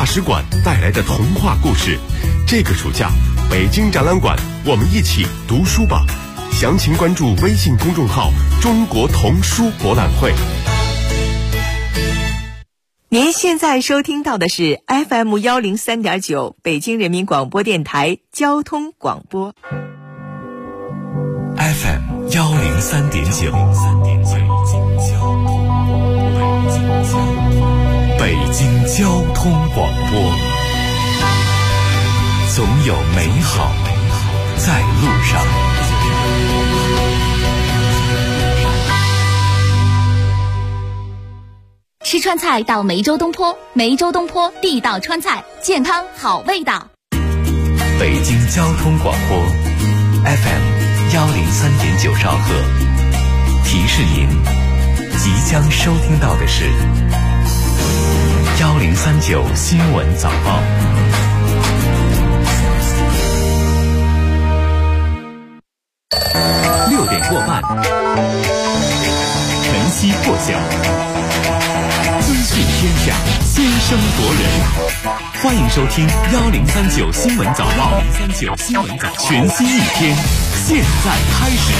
大使馆带来的童话故事。这个暑假，北京展览馆，我们一起读书吧。详情关注微信公众号“中国童书博览会”。 您现在收听到的是 FM 103.9北京人民广播电台交通广播。 FM 103.9，北京交通广播，总有美好在路上。 吃川菜到梅州东坡，梅州东坡地道川菜，健康好味道。 北京交通广播 FM 103.9兆赫，提示您即将收听到的是1039新闻早报。6点过半，晨曦破晓，资讯天下，先声夺人。欢迎收听1039新闻早报，1039新闻早报，全新一天，现在开始。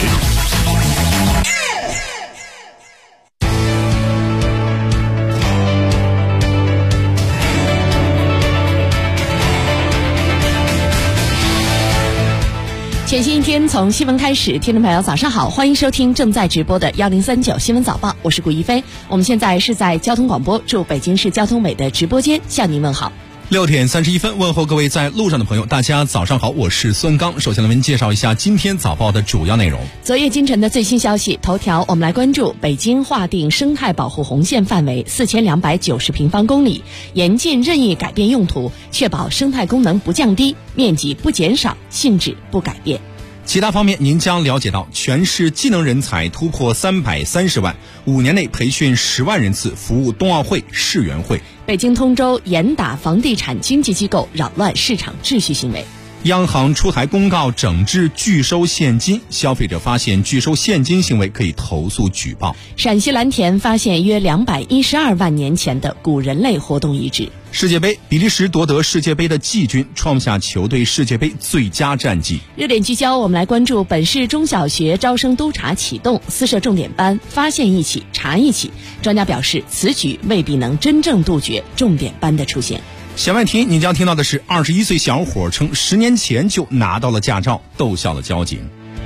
全新一天从新闻开始，听众朋友早上好，欢迎收听正在直播的1039新闻早报，我是顾一飞。我们现在是在交通广播驻北京市交通委的直播间向您问好。 6点31分，问候各位在路上的朋友，大家早上好，我是孙刚。首先来为您介绍一下今天早报的主要内容。 昨夜今晨的最新消息，头条我们来关注北京划定生态保护红线范围4290平方公里，严禁任意改变用途，确保生态功能不降低，面积不减少，性质不改变。 其他方面，您将了解到，全市技能人才突破330万，5年内培训10万人次，服务冬奥会、世园会。 北京通州严打房地产经纪机构扰乱市场秩序行为。 央行出台公告整治拒收现金，消费者发现拒收现金行为可以投诉举报。 陕西蓝田发现约212万年前的古人类活动遗址。 世界杯，比利时夺得世界杯的季军，创下球队世界杯最佳战绩。 热点聚焦，我们来关注本市中小学招生督查启动，私设重点班，发现一起查一起。专家表示，此举未必能真正杜绝重点班的出现。 弦外题，你将听到的是21岁小伙称10年前就拿到了驾照，逗笑了交警。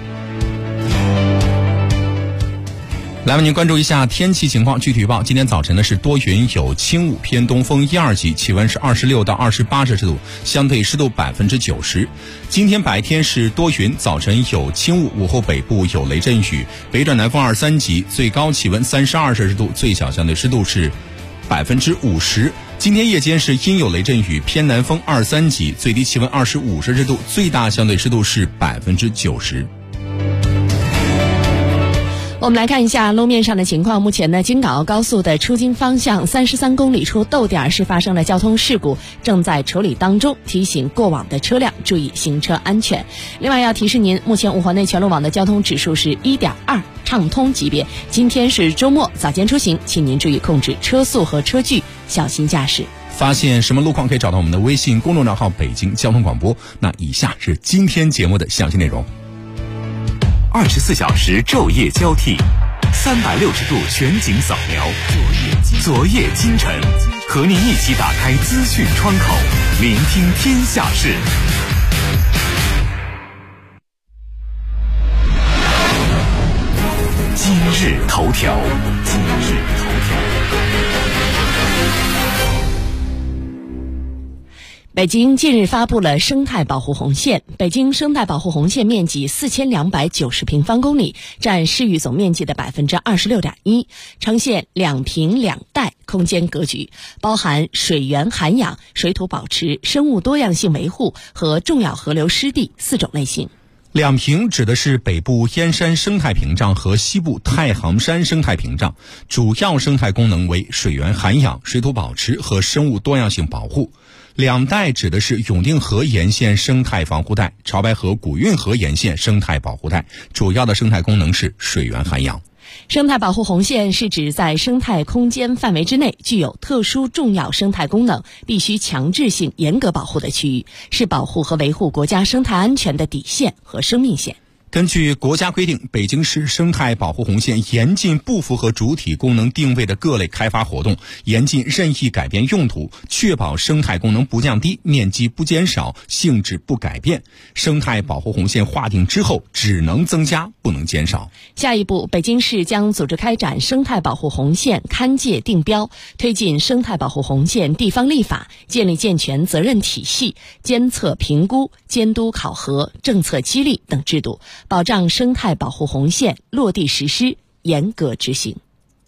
来为您关注一下天气情况。具体预报，今天早晨呢是多云有轻雾，偏东风1、2级，气温是26到28摄氏度，相对湿度90%。今天白天是多云，早晨有轻雾，午后北部有雷阵雨，北转南风2、3级，最高气温32摄氏度，最小相对湿度是50%。今天夜间是阴有雷阵雨，偏南风2、3级，最低气温25摄氏度，最大相对湿度是90%。 我们来看一下路面上的情况。目前呢，京港澳高速的出京方向33公里处逗点是发生了交通事故，正在处理当中，提醒过往的车辆注意行车安全。另外要提示您，目前五环内全路网的交通指数是1.2，畅通级别。今天是周末，早间出行，请您注意控制车速和车距，小心驾驶。 发现什么路况可以找到我们的微信公众账号北京交通广播。那以下是今天节目的详细内容。 24小时昼夜交替，360度全景扫描，昨夜今晨，和您一起打开资讯窗口，聆听天下事。今日头条。 北京近日发布了生态保护红线，北京生态保护红线面积4290平方公里，占市域总面积的 26.1%， 呈现两平两带空间格局，包含水源涵养、水土保持、生物多样性维护和重要河流湿地4种类型。 两屏指的是北部燕山生态屏障和西部太行山生态屏障，主要生态功能为水源涵养、水土保持和生物多样性保护。两带指的是永定河沿线生态防护带、潮白河古运河沿线生态保护带，主要的生态功能是水源涵养。 生态保护红线是指在生态空间范围之内具有特殊重要生态功能，必须强制性严格保护的区域，是保护和维护国家生态安全的底线和生命线。 根据国家规定，北京市生态保护红线严禁不符合主体功能定位的各类开发活动，严禁任意改变用途，确保生态功能不降低，面积不减少，性质不改变。生态保护红线划定之后，只能增加，不能减少。 下一步，北京市将组织开展生态保护红线勘界定标，推进生态保护红线地方立法，建立健全责任体系、监测评估、监督考核、政策激励等制度，保障生态保护红线落地实施，严格执行。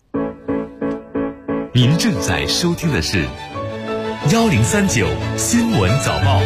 您正在收听的是1039新闻早报。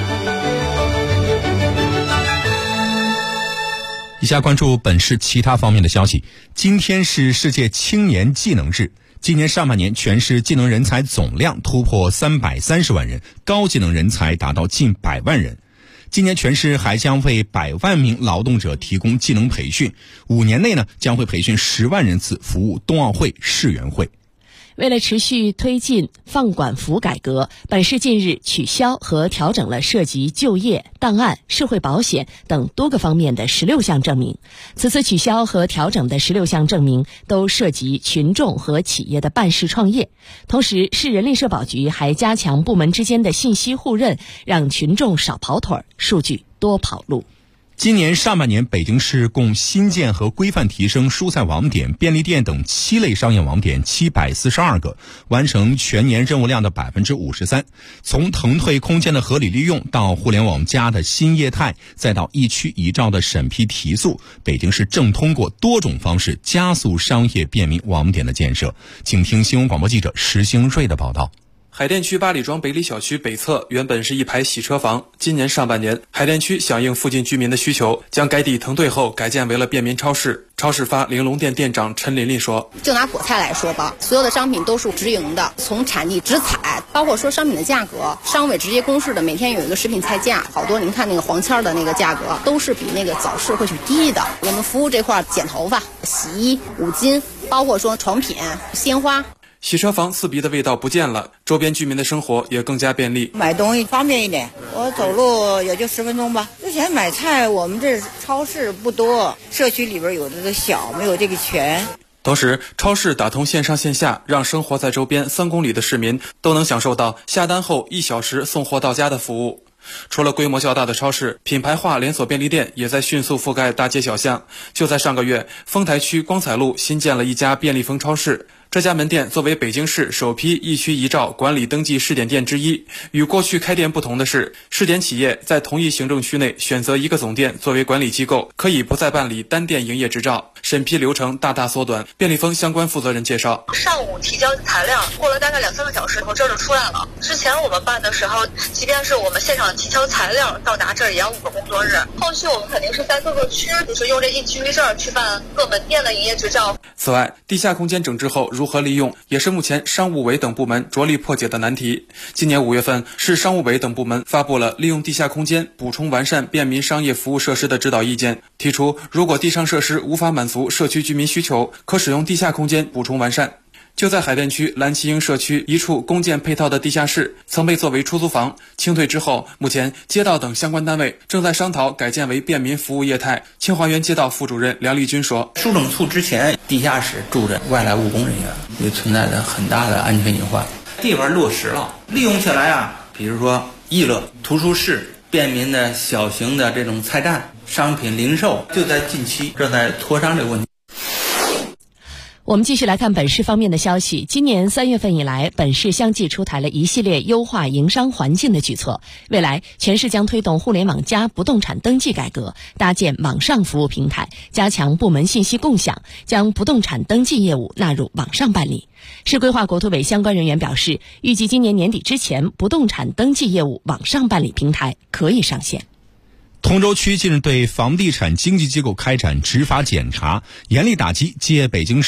以下关注本市其他方面的消息。今天是世界青年技能日。今年上半年，全市技能人才总量突破330万人，高技能人才达到近100万人。今年全市还将为100万名劳动者提供技能培训，5年内呢将会培训10万人次，服务冬奥会、世园会。 为了持续推进放管服改革，本市近日取消和调整了涉及就业、档案、社会保险等多个方面的16项证明。此次取消和调整的16项证明都涉及群众和企业的办事创业。同时，市人力社保局还加强部门之间的信息互认，让群众少跑腿儿，数据多跑路。 今年上半年，北京市共新建和规范提升蔬菜网点、便利店等7类商业网点742个，完成全年任务量的53%。从腾退空间的合理利用到互联网+的新业态，再到一区一照的审批提速，北京市正通过多种方式加速商业便民网点的建设。请听新闻广播记者石兴瑞的报道。 海淀区八里庄北里小区北侧原本是一排洗车房，今年上半年，海淀区响应附近居民的需求，将该地腾退后改建为了便民超市。超市发玲珑店店长陈琳琳说：“ 就拿果菜来说吧，所有的商品都是直营的，从产地直采，包括说商品的价格，商委直接公示的，每天有一个食品菜价，好多您看那个黄签的那个价格，都是比那个早市会去低的。我们服务这块剪头发、洗衣、五金，包括说床品、鲜花。” 洗车房刺鼻的味道不见了，周边居民的生活也更加便利， 买东西方便一点，我走路也就10分钟吧。之前买菜我们这超市不多，社区里边有的都小，没有这个全。 同时，超市打通线上线下，让生活在周边3公里的市民都能享受到下单后1小时送货到家的服务。除了规模较大的超市，品牌化连锁便利店也在迅速覆盖大街小巷。就在上个月，丰台区光彩路新建了一家便利蜂超市。这家门店作为北京市首批一区一照管理登记试点店之一，与过去开店不同的是，试点企业在同一行政区内选择一个总店作为管理机构，可以不再办理单店营业执照，审批流程大大缩短。便利蜂相关负责人介绍， 上午提交材料，过了大概2-3个小时后这就出来了。之前我们办的时候，即便是我们现场提交材料到达这儿也要5个工作日。后续我们肯定是在各个区，就是用这一区一证去办各门店的营业执照。 此外，地下空间整治后如何利用，也是目前商务委等部门着力破解的难题。今年5月份，市商务委等部门发布了利用地下空间补充完善便民商业服务设施的指导意见，提出如果地上设施无法满足社区居民需求，可使用地下空间补充完善。就在海淀区蓝旗营社区一处公建配套的地下室，曾被作为出租房，清退之后，目前街道等相关单位正在商讨改建为便民服务业态。清华园街道副主任梁立军说， 书整处之前地下室住着外来务工人员，也存在着很大的安全隐患。地方落实了，利用起来啊，比如说艺乐、图书室、便民的小型的这种菜站、商品零售，就在近期正在磋商这个问题。 我们继续来看本市方面的消息。今年3月份以来，本市相继出台了一系列优化营商环境的举措。未来，全市将推动互联网+不动产登记改革，搭建网上服务平台，加强部门信息共享，将不动产登记业务纳入网上办理。市规划国土委相关人员表示，预计今年年底之前，不动产登记业务网上办理平台可以上线。 通州区近日对房地产经纪机构开展执法检查，严厉打击借北京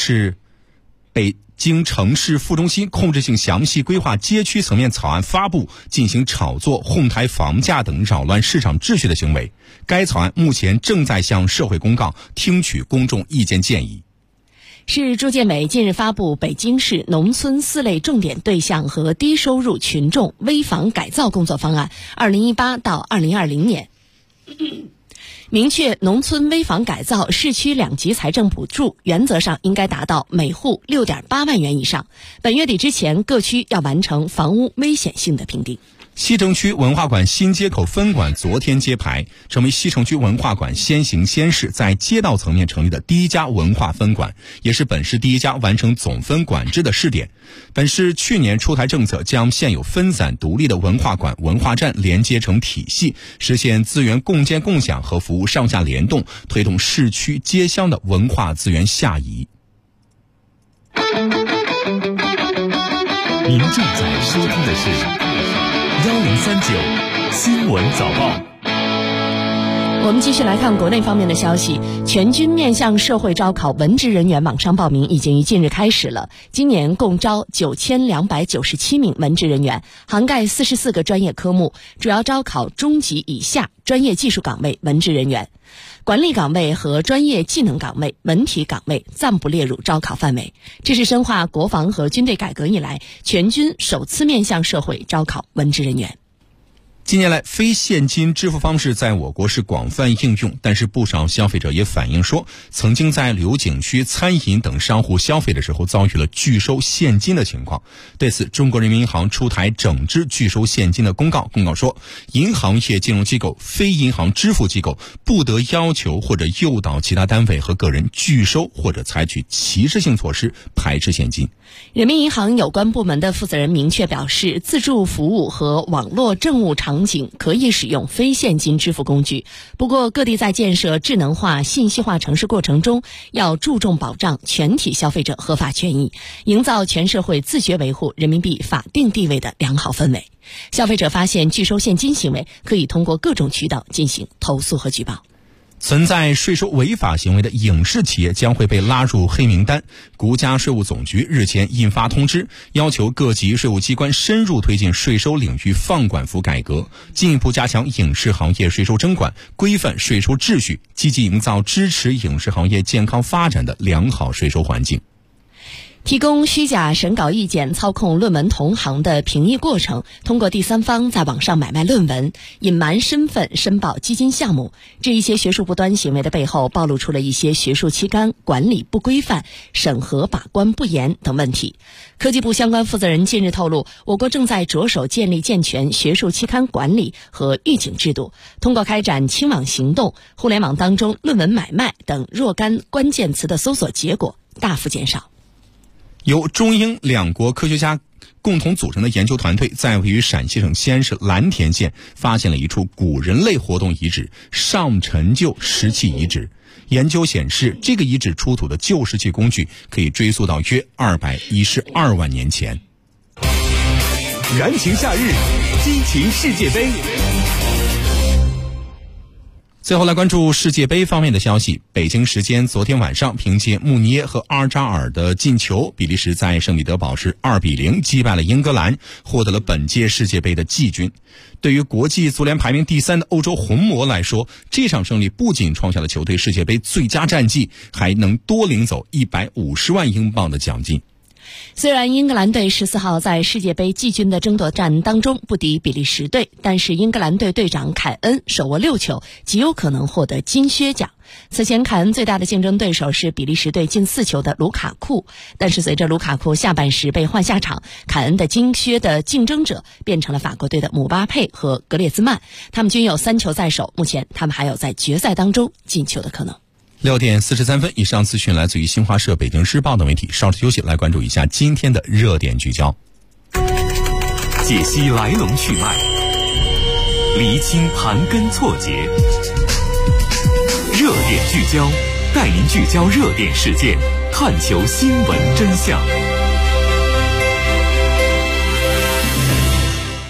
城市副中心控制性详细规划街区层面草案发布，进行炒作、哄抬房价等扰乱市场秩序的行为。该草案目前正在向社会公告，听取公众意见建议。 市住建委近日发布北京市农村4类重点对象和低收入群众危房改造工作方案2018到2020年，明确农村危房改造市区2级财政补助原则上应该达到每户6.8万元以上，本月底之前各区要完成房屋危险性的评定。 西城区文化馆新街口分馆昨天揭牌，成为西城区文化馆先行先试在街道层面成立的第一家文化分馆，也是本市第一家完成总分管制的试点。本市去年出台政策，将现有分散独立的文化馆、文化站连接成体系，实现资源共建共享和服务上下联动，推动市区街乡的文化资源下移。 您正在收听的是1039新闻早报。 我们继续来看国内方面的消息，全军面向社会招考文职人员网上报名已经于近日开始了。今年共招9297名文职人员，涵盖44个专业科目，主要招考中级以下专业技术岗位文职人员。管理岗位和专业技能岗位、文体岗位暂不列入招考范围。这是深化国防和军队改革以来，全军首次面向社会招考文职人员。 近年来，非现金支付方式在我国是广泛应用，但是不少消费者也反映说，曾经在旅游景区、餐饮等商户消费的时候遭遇了拒收现金的情况。对此，中国人民银行出台整治拒收现金的公告。公告说，银行业金融机构、非银行支付机构不得要求或者诱导其他单位和个人拒收或者采取歧视性措施排斥现金。 人民银行有关部门的负责人明确表示，自助服务和网络政务场景可以使用非现金支付工具，不过各地在建设智能化、信息化城市过程中，要注重保障全体消费者合法权益，营造全社会自觉维护人民币法定地位的良好氛围。消费者发现拒收现金行为，可以通过各种渠道进行投诉和举报。 存在税收违法行为的影视企业将会被拉入黑名单。国家税务总局日前印发通知，要求各级税务机关深入推进税收领域放管服改革，进一步加强影视行业税收征管，规范税收秩序，积极营造支持影视行业健康发展的良好税收环境。 提供虚假审稿意见、操控论文同行的评议过程，通过第三方在网上买卖论文、隐瞒身份申报基金项目，这一些学术不端行为的背后，暴露出了一些学术期刊管理不规范、审核把关不严等问题。科技部相关负责人近日透露，我国正在着手建立健全学术期刊管理和预警制度，通过开展清网行动，互联网当中论文买卖等若干关键词的搜索结果大幅减少。 由中英两国科学家共同组成的研究团队，在位于陕西省西安市蓝田县发现了一处古人类活动遗址——上陈旧石器遗址。研究显示，这个遗址出土的旧石器工具可以追溯到约212万年前。 燃情夏日，激情世界杯。 最后来关注世界杯方面的消息。北京时间昨天晚上，凭借穆尼耶和阿尔扎尔的进球，比利时在圣彼得堡是2-0击败了英格兰，获得了本届世界杯的季军。对于国际足联排名第3的欧洲红魔来说，这场胜利不仅创下了球队世界杯最佳战绩，还能多领走150万英镑的奖金。 虽然英格兰队14号在世界杯季军的争夺战当中不敌比利时队，但是英格兰队队长凯恩手握6球，极有可能获得金靴奖。此前凯恩最大的竞争对手是比利时队进4球的卢卡库，但是随着卢卡库下半时被换下场，凯恩的金靴的竞争者变成了法国队的姆巴佩和格列兹曼，他们均有3球在手，目前他们还有在决赛当中进球的可能。 6点43分，以上资讯来自于新华社、北京日报等媒体。稍事休息，来关注一下今天的热点聚焦。 解析来龙去脉，厘清盘根错节。热点聚焦，带您聚焦热点事件，探求新闻真相。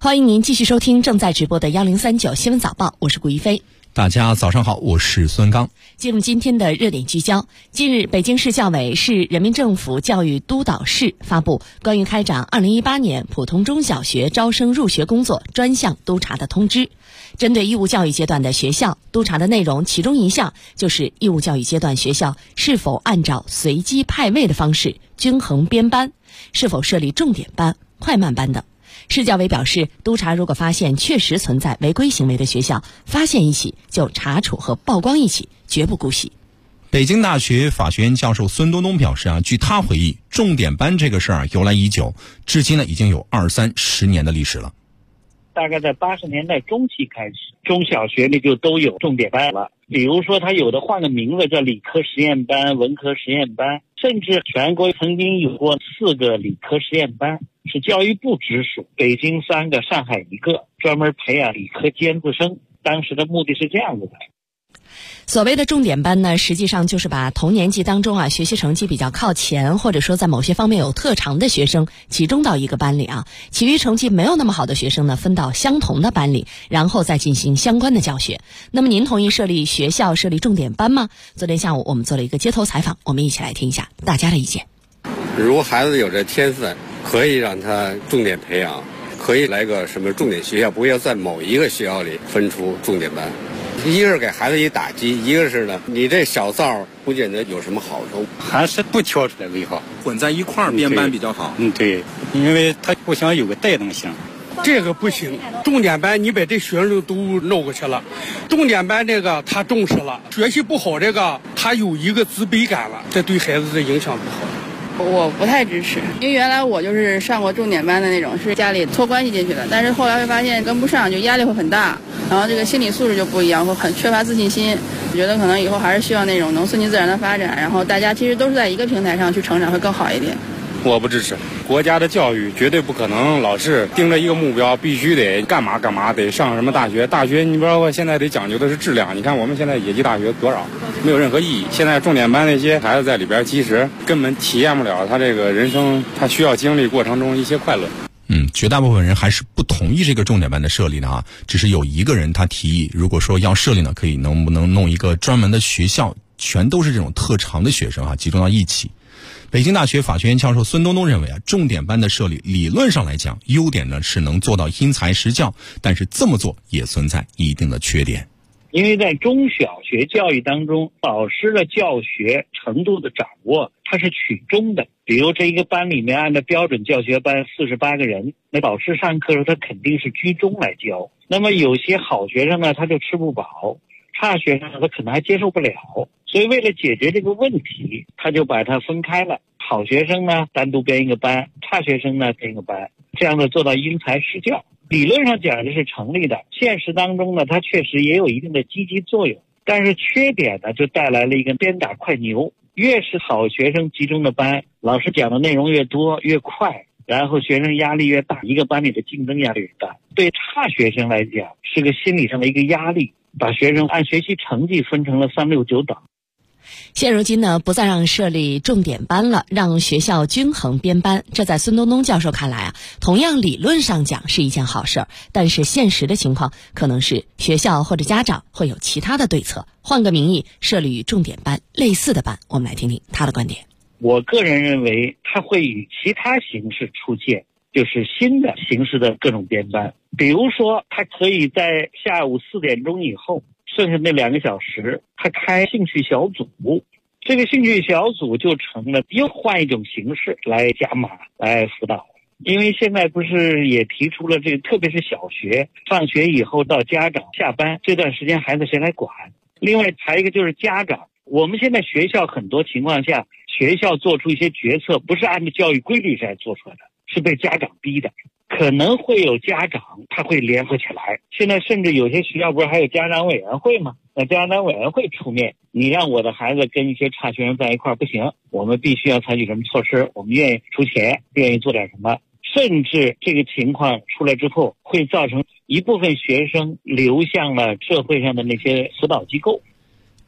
欢迎您继续收听正在直播的1039新闻早报，我是顾一飞。 大家早上好，我是孙刚。 进入今天的热点聚焦。近日，北京市教委市人民政府教育督导室发布关于开展2018年普通中小学招生入学工作专项督查的通知。针对义务教育阶段的学校，督查的内容其中一项就是义务教育阶段学校是否按照随机派位的方式均衡编班，是否设立重点班、快慢班等。市教委表示，督查如果发现确实存在违规行为的学校，发现一起就查处和曝光一起，绝不姑息。 北京大学法学院教授孙东东表示据他回忆，重点班这个事儿由来已久，至今已经有20-30年的历史了。 大概在80年代中期开始，中小学里就都有重点班了。比如说，它有的换个名字叫理科实验班、文科实验班，甚至全国曾经有过4个理科实验班，是教育部直属，北京3个，上海1个，专门培养理科尖子生。当时的目的是这样子的。 所谓的重点班呢，实际上就是把同年级当中学习成绩比较靠前，或者说在某些方面有特长的学生集中到一个班里其余成绩没有那么好的学生呢分到相同的班里，然后再进行相关的教学。那么您同意设立学校设立重点班吗？昨天下午我们做了一个街头采访，我们一起来听一下大家的意见。 如果孩子有这天分，可以让他重点培养，可以来个什么重点学校，不要在某一个学校里分出重点班。一个是给孩子一打击，一个是呢，你这小灶不见得有什么好处， 还是不挑出来为好， 混在一块儿编班比较好。 对，因为他互相有个带动性。 这个不行，重点班你把这学生都弄过去了，重点班这个他重视了，学习不好这个他有一个自卑感了，这对孩子的影响不好。 我不太支持，因为原来我就是上过重点班的那种，是家里托关系进去的，但是后来会发现跟不上，就压力会很大，然后这个心理素质就不一样，会很缺乏自信心。我觉得可能以后还是需要那种能顺其自然的发展，然后大家其实都是在一个平台上去成长，会更好一点。 我不支持，国家的教育绝对不可能老是盯着一个目标，必须得干嘛干嘛，得上什么大学。大学你包括现在得讲究的是质量，你看我们现在野鸡大学多少，没有任何意义。现在重点班那些孩子在里边，其实根本体验不了他这个人生，他需要经历过程中一些快乐。 绝大部分人还是不同意这个重点班的设立的只是有一个人他提议，如果说要设立呢，可以能不能弄一个专门的学校，全都是这种特长的学生集中到一起。北京大学法学院教授孙东东认为重点班的设立理论上来讲，优点呢是能做到因材施教，但是这么做也存在一定的缺点。 因为在中小学教育当中，老师的教学程度的掌握它是取中的。比如这一个班里面按照标准教学班48个人，那老师上课的时候他肯定是居中来教。那么有些好学生呢他就吃不饱，差学生他可能还接受不了，所以为了解决这个问题，他就把它分开了。好学生呢单独编一个班，差学生呢编一个班，这样的做到因材施教。理论上讲这是成立的，现实当中呢它确实也有一定的积极作用，但是缺点呢就带来了一个鞭打快牛。越是好学生集中的班，老师讲的内容越多越快，然后学生压力越大，一个班里的竞争压力越大。对差学生来讲是个心理上的一个压力，把学生按学习成绩分成了3、6、9等。 现如今呢，不再让设立重点班了，让学校均衡编班。这在孙东东教授看来同样理论上讲是一件好事，但是现实的情况可能是学校或者家长会有其他的对策，换个名义设立与重点班类似的班。我们来听听他的观点。 我个人认为它会以其他形式出现，就是新的形式的各种编班。比如说它可以在下午4点钟以后，剩下那2个小时他开兴趣小组，这个兴趣小组就成了又换一种形式来加码来辅导。因为现在不是也提出了这个，特别是小学放学以后到家长下班这段时间孩子谁来管。另外还有一个就是家长，我们现在学校很多情况下学校做出一些决策不是按照教育规律来做出来的，是被家长逼的。可能会有家长他会联合起来，现在甚至有些学校不是还有家长委员会吗？那家长委员会出面，你让我的孩子跟一些差学生在一块儿不行，我们必须要采取什么措施，我们愿意出钱，愿意做点什么。甚至这个情况出来之后，会造成一部分学生流向了社会上的那些辅导机构。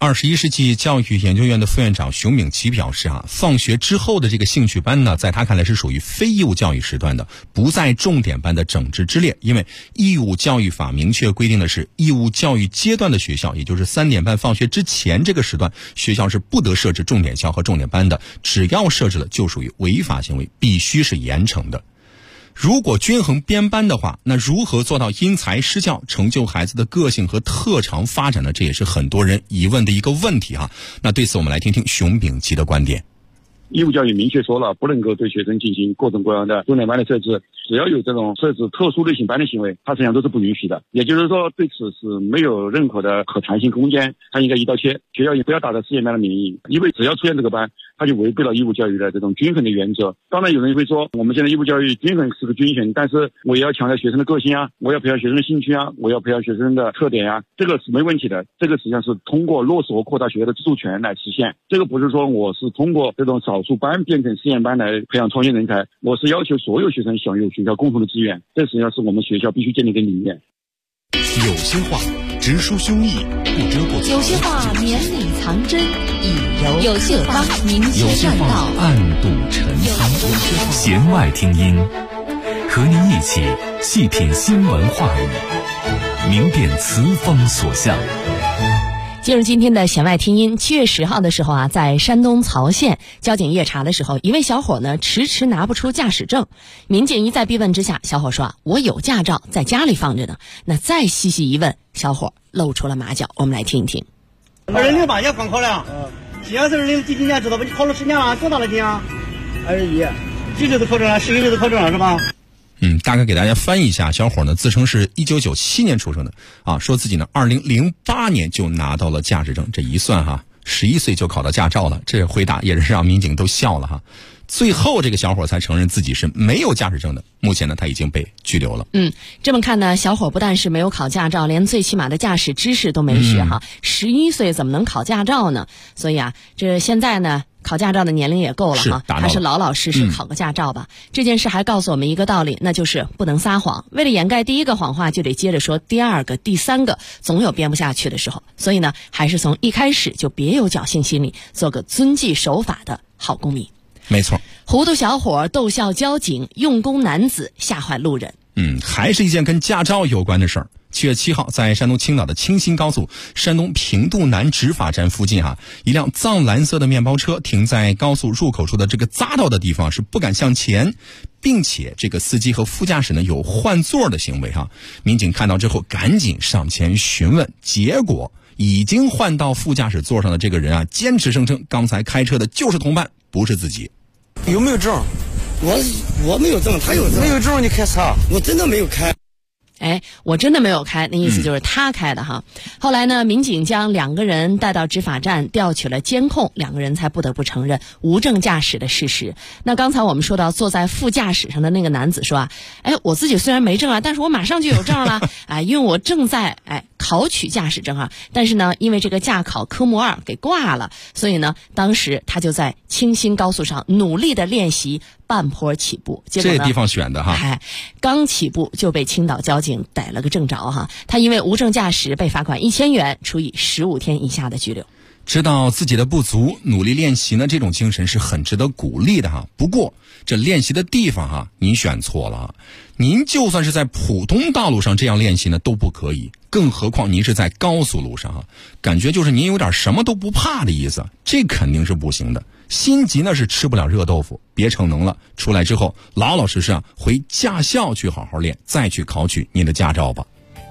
21世纪教育研究院的副院长熊秉奇表示放学之后的这个兴趣班呢，在他看来是属于非义务教育时段的，不在重点班的整治之列。因为义务教育法明确规定的是，义务教育阶段的学校，也就是3点半放学之前这个时段，学校是不得设置重点校和重点班的，只要设置了就属于违法行为，必须是严惩的。如果均衡编班的话，那如何做到因材施教，成就孩子的个性和特长发展呢？这也是很多人疑问的一个问题那对此我们来听听熊秉奇的观点。 义务教育明确说了，不能够对学生进行各种各样的重点班的设置，只要有这种设置特殊类型班的行为，它实际上都是不允许的。也就是说，对此是没有任何的可弹性空间，它应该一刀切。学校也不要打着实验班的名义，因为只要出现这个班，它就违背了义务教育的这种均衡的原则。当然有人会说，我们现在义务教育均衡是个均衡，但是我也要强调学生的个性我要培养学生的兴趣我要培养学生的特点这个是没问题的。这个实际上是通过落实和扩大学校的自主权来实现。这个不是说我是通过这种少数班变成实验班来培养创新人才，我是要求所有学生享有学校共同的资源，这实际上是我们学校必须建立的理念。 有些话直抒胸臆，不遮不有些话绵里藏针，以柔有些话明有些劝话道， 暗度陈仓，弦外听音，和您一起细品新闻话语，明辨词风所向。 进入今天的弦外听音。7月10号的时候在山东曹县交警夜查的时候，一位小伙呢迟迟拿不出驾驶证。民警一再逼问之下，小伙说我有驾照，在家里放着呢。那再细细一问，小伙露出了马脚。我们来听一听。 2008年刚考的，今年是20几年知道吧？你考了10年了，多大了今年？21，几岁都考证了，11岁都考证了是吧？ 大概给大家翻译一下，小伙呢自称是1997年出生的说自己呢2008年就拿到了驾驶证，这一算11岁就考到驾照了，这回答也是让民警都笑了最后这个小伙才承认自己是没有驾驶证的，目前呢他已经被拘留了。 这么看呢，小伙不但是没有考驾照，连最起码的驾驶知识都没学11岁怎么能考驾照呢？所以这现在呢考驾照的年龄也够了还是老老实实考个驾照吧。这件事还告诉我们一个道理，那就是不能撒谎。为了掩盖第一个谎话，就得接着说第二个、第三个，总有编不下去的时候。所以呢，还是从一开始就别有侥幸心理，做个遵纪守法的好公民。 没错， 糊涂小伙逗笑交警，用功男子吓坏路人。 还是一件跟驾照有关的事儿。7月7号，在山东青岛的青新高速山东平度南执法站附近一辆藏蓝色的面包车停在高速入口处的这个匝道的地方，是不敢向前，并且这个司机和副驾驶呢有换座的行为民警看到之后赶紧上前询问，结果已经换到副驾驶座上的这个人坚持声称刚才开车的就是同伴，不是自己。 有没有证？我没有证，他有证。没有证你开车？我真的没有开。 我真的没有开，那意思就是他开的后来呢，民警将两个人带到执法站调取了监控，两个人才不得不承认无证驾驶的事实。那刚才我们说到坐在副驾驶上的那个男子说我自己虽然没证但是我马上就有证了因为我正在考取驾驶证但是呢，因为这个驾考科目2给挂了，所以呢，当时他就在青新高速上努力的练习半坡起步，结果呢， 这地方选的刚起步就被青岛交警逮了个正着他因为无证驾驶被罚款1000元，处以15天以下的拘留。 知道自己的不足，努力练习呢，这种精神是很值得鼓励的不过这练习的地方您选错了您就算是在普通道路上这样练习呢都不可以，更何况您是在高速路上感觉就是您有点什么都不怕的意思，这肯定是不行的。心急呢是吃不了热豆腐，别逞能了，出来之后老老实实回驾校去好好练，再去考取您的驾照吧。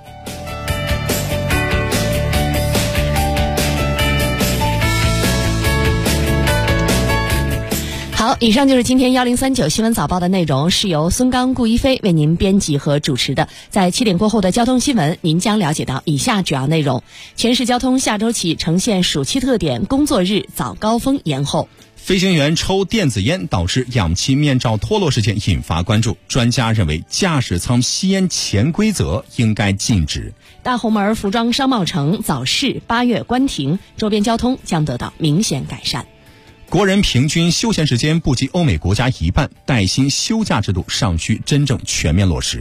好，以上就是今天1039新闻早报的内容，是由孙刚、顾一飞为您编辑和主持的。在7点过后的交通新闻，您将了解到以下主要内容：全市交通下周起呈现暑期特点，工作日早高峰延后。 飞行员抽电子烟导致氧气面罩脱落事件引发关注，专家认为驾驶舱吸烟潜规则应该禁止。 大红门服装商贸城早市8月关停，周边交通将得到明显改善。 国人平均休闲时间不及欧美国家一半，带薪休假制度尚需真正全面落实。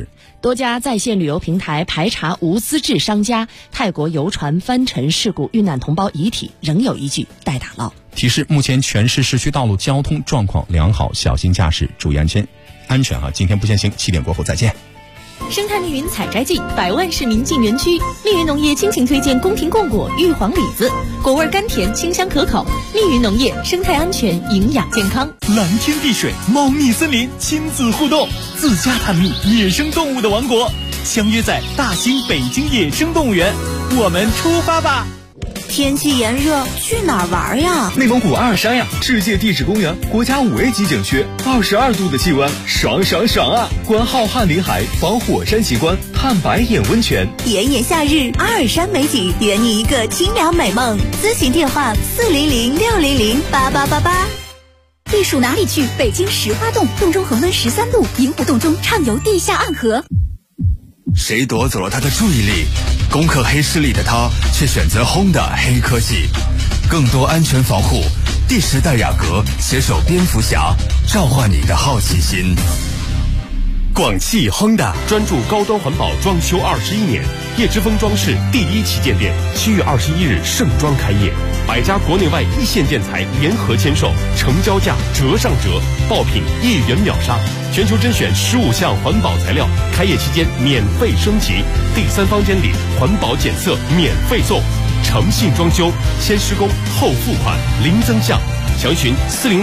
多家在线旅游平台排查无资质商家，泰国游船翻沉事故遇难同胞遗体仍有一具待打捞。 提示：目前全市市区道路交通状况良好，小心驾驶，注意安全。今天不限行，7点过后再见。 生态密云采摘季，100万市民进园区。密云农业倾情推荐宫廷贡果、玉皇李子，果味甘甜，清香可口。密云农业，生态安全，营养健康。 蓝天碧水，猫腻森林，亲子互动，自家探秘野生动物的王国，相约在大兴北京野生动物园，我们出发吧！ 天气炎热，去哪儿玩呀？ 内蒙古阿尔山呀，世界地质公园，国家5A 级景区，22度的气温，爽爽爽啊！观浩瀚林海，访火山奇观，探白眼温泉。 炎炎夏日，阿尔山美景，圆你一个清凉美梦。咨询电话400-600-8888。 避暑哪里去？北京石花洞，洞中恒温13度，银湖洞中畅游地下暗河。 谁夺走了他的注意力？攻克黑势力的他却选择 Honda 黑科技，更多安全防护。第10代雅阁携手蝙蝠侠，召唤你的好奇心。 广汽 Honda 专注高端环保装修21年，叶之峰装饰第1旗舰店7月21日盛装开业，100家国内外一线建材联合签售，成交价折上折，爆品1元秒杀，全球甄选15项环保材料，开业期间免费升级，第3方监理环保检测免费送，诚信装修，先施工后付款，零增项。详询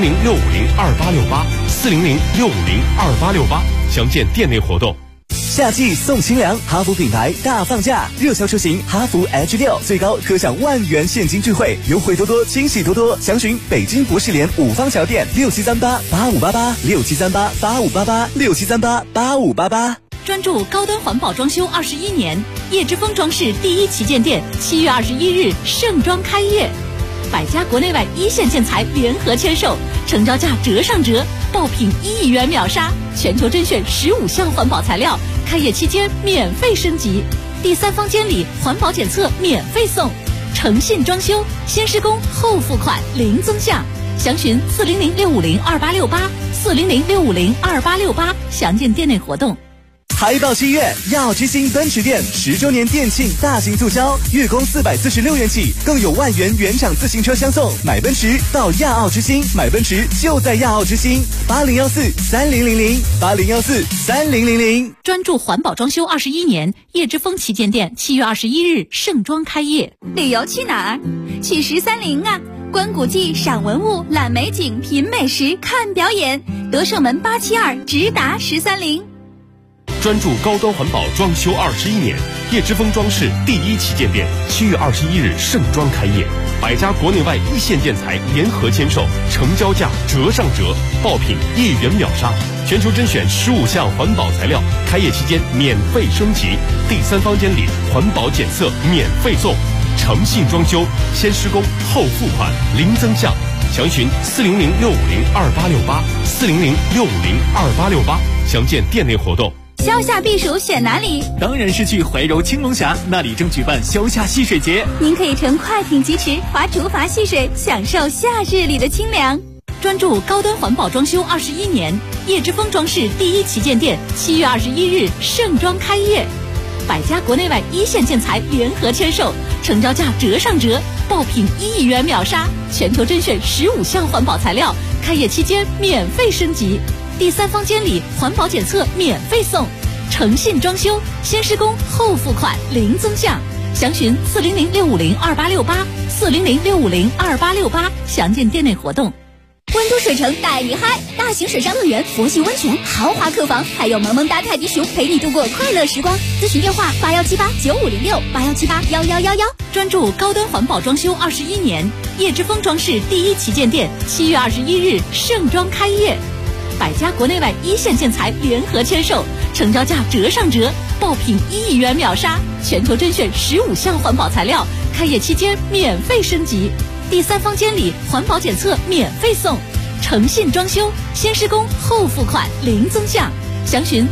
400-650-2868，400-650-2868，详见店内活动。 夏季送清凉，哈弗品牌大放价，热销车型哈弗 H6最高可享10000元现金钜惠，优惠多多，惊喜多多。详询北京博士联5方桥店6738-8588，6738-8588，6738-8588。 专注高端环保装修21年，叶之峰装饰第1旗舰店7月21日盛装开业，100家国内外一线建材联合签售，成交价折上折，爆品1亿元秒杀，全球甄选15项环保材料，开业期间免费升级，第3方监理环保检测免费送，诚信装修，先施工后付款，零增项。详询400-650-2868，400-650-2868，详见店内活动。 海报7月，亚奥之星奔驰店10周年店庆大型促销，月供446元起，更有10000元原厂自行车相送。买奔驰到亚奥之星，买奔驰就在亚奥之星。80143000，80143000。 专注环保装修21年，叶之峰旗舰店7月21日盛装开业。 旅游去哪儿？去13陵啊！观古迹、赏文物、览美景、品美食、看表演。德胜门872直达13陵。 专注高端环保装修21年，叶之峰装饰第1旗舰店7月21日盛装开业，100家国内外一线建材联合签售，成交价折上折，爆品1元秒杀，全球甄选15项环保材料，开业期间免费升级，第3方监理环保检测免费送，诚信装修，先施工后付款，零增项。详询400-650-2868，400-650-2868，详见店内活动。 消夏避暑选哪里？ 当然是去怀柔青龙峡，那里正举办消夏戏水节。 您可以乘快艇疾驰，划竹筏戏水，享受夏日里的清凉。 专注高端环保装修21年，叶之峰装饰第1旗舰店7月21日盛装开业，100家国内外一线建材联合签售，成交价折上折，爆品1亿元秒杀，全球甄选15项环保材料，开业期间免费升级，第3方监理环保检测免费送，诚信装修，先施工后付款，零增项。详询400-650-2868，400-650-2868，详见店内活动。 温都水城带你嗨，大型水上乐园、佛系温泉、豪华客房，还有萌萌哒泰迪熊陪你度过快乐时光。咨询电话81789506，81781111。 专注高端环保装修21年，叶之峰装饰第1旗舰店7月21日盛装开业，100家国内外一线建材联合签售，成交价折上折，爆品1亿元秒杀，全球甄选15项环保材料，开业期间免费升级，第3方监理环保检测免费送，诚信装修，先施工后付款，零增项。详询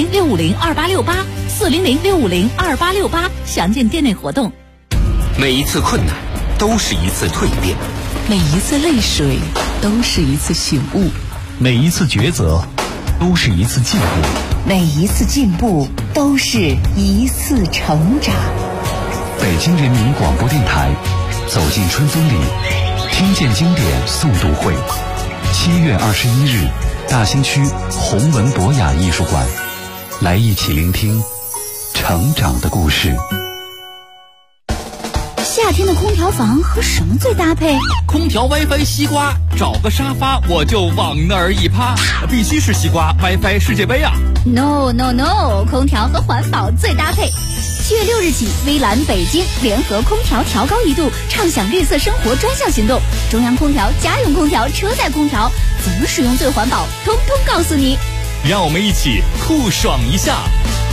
400-650-2868，400-650-2868，详见店内活动。 每一次困难都是一次蜕变， 每一次泪水都是一次醒悟， 每一次抉择都是一次进步， 每一次进步都是一次成长。 北京人民广播电台，走进春风里，听见经典诵读会，7月21日，大兴区弘文博雅艺术馆，来一起聆听成长的故事。 夏天的空调房和什么最搭配？ 空调 WiFi 西瓜，找个沙发我就往那儿一趴，必须是西瓜 WiFi 世界杯啊 ！No， 空调和环保最搭配。7月6日起，微蓝北京联合空调调高一度，畅享绿色生活专项行动。中央空调、家用空调、车载空调，怎么使用最环保，通通告诉你。 让我们一起酷爽一下。